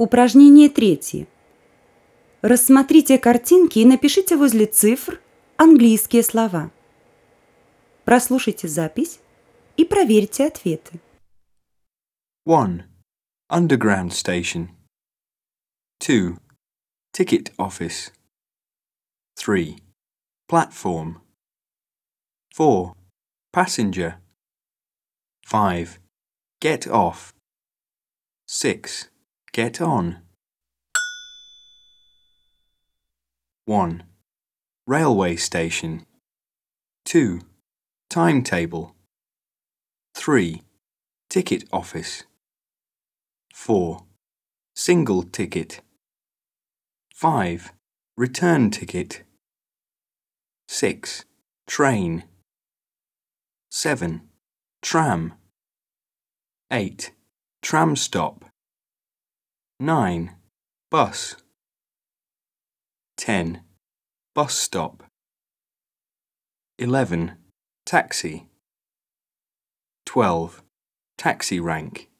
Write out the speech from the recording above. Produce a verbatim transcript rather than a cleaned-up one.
Упражнение третье. Рассмотрите картинки и напишите возле цифр английские слова. Прослушайте запись и проверьте ответы. one. Underground station. two. Ticket office. three. Platform. four. Passenger. five. Get off. six. Get on. one. Railway station. two. Timetable. three. Ticket office. four. Single ticket. five. Return ticket. six. Train. seven. Tram. eight. Tram stop. nine. Bus. ten. Bus stop. eleven. Taxi. twelve. Taxi rank.